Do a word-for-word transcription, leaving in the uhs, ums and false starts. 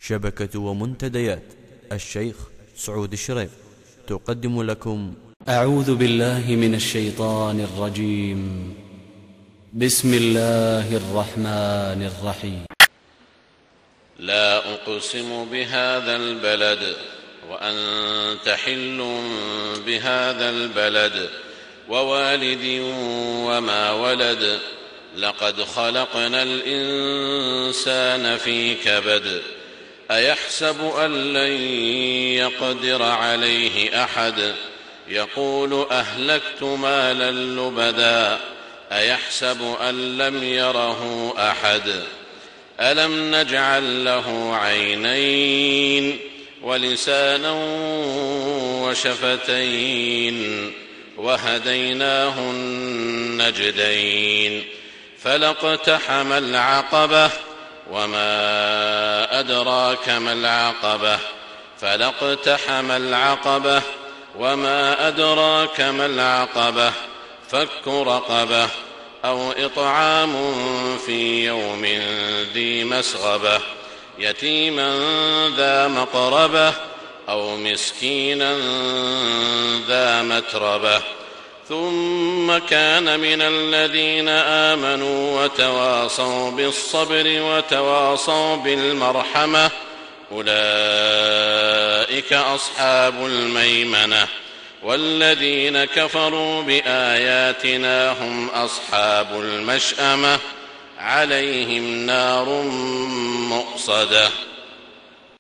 شبكة ومنتديات الشيخ سعود الشريف تقدم لكم أعوذ بالله من الشيطان الرجيم. بسم الله الرحمن الرحيم. لا أقسم بهذا البلد وأنت حل بهذا البلد ووالد وما ولد لقد خلقنا الإنسان في كبد أيحسب أن لن يقدر عليه أحد يقول أهلكت مالا لبدا أيحسب أن لم يره أحد ألم نجعل له عينين ولسانا وشفتين وهديناه النجدين فلاقتحم العقبة وما أدراك ما العقبة فلاقتحم العقبة وما أدراك ما العقبة فك رقبة أو إطعام في يوم ذي مسغبة يتيما ذا مقربة أو مسكينا ذا متربة ثم كان من الذين آمنوا وتواصوا بالصبر وتواصوا بالمرحمة أولئك أصحاب الميمنة والذين كفروا بآياتنا هم أصحاب المشأمة عليهم نار مؤصدة.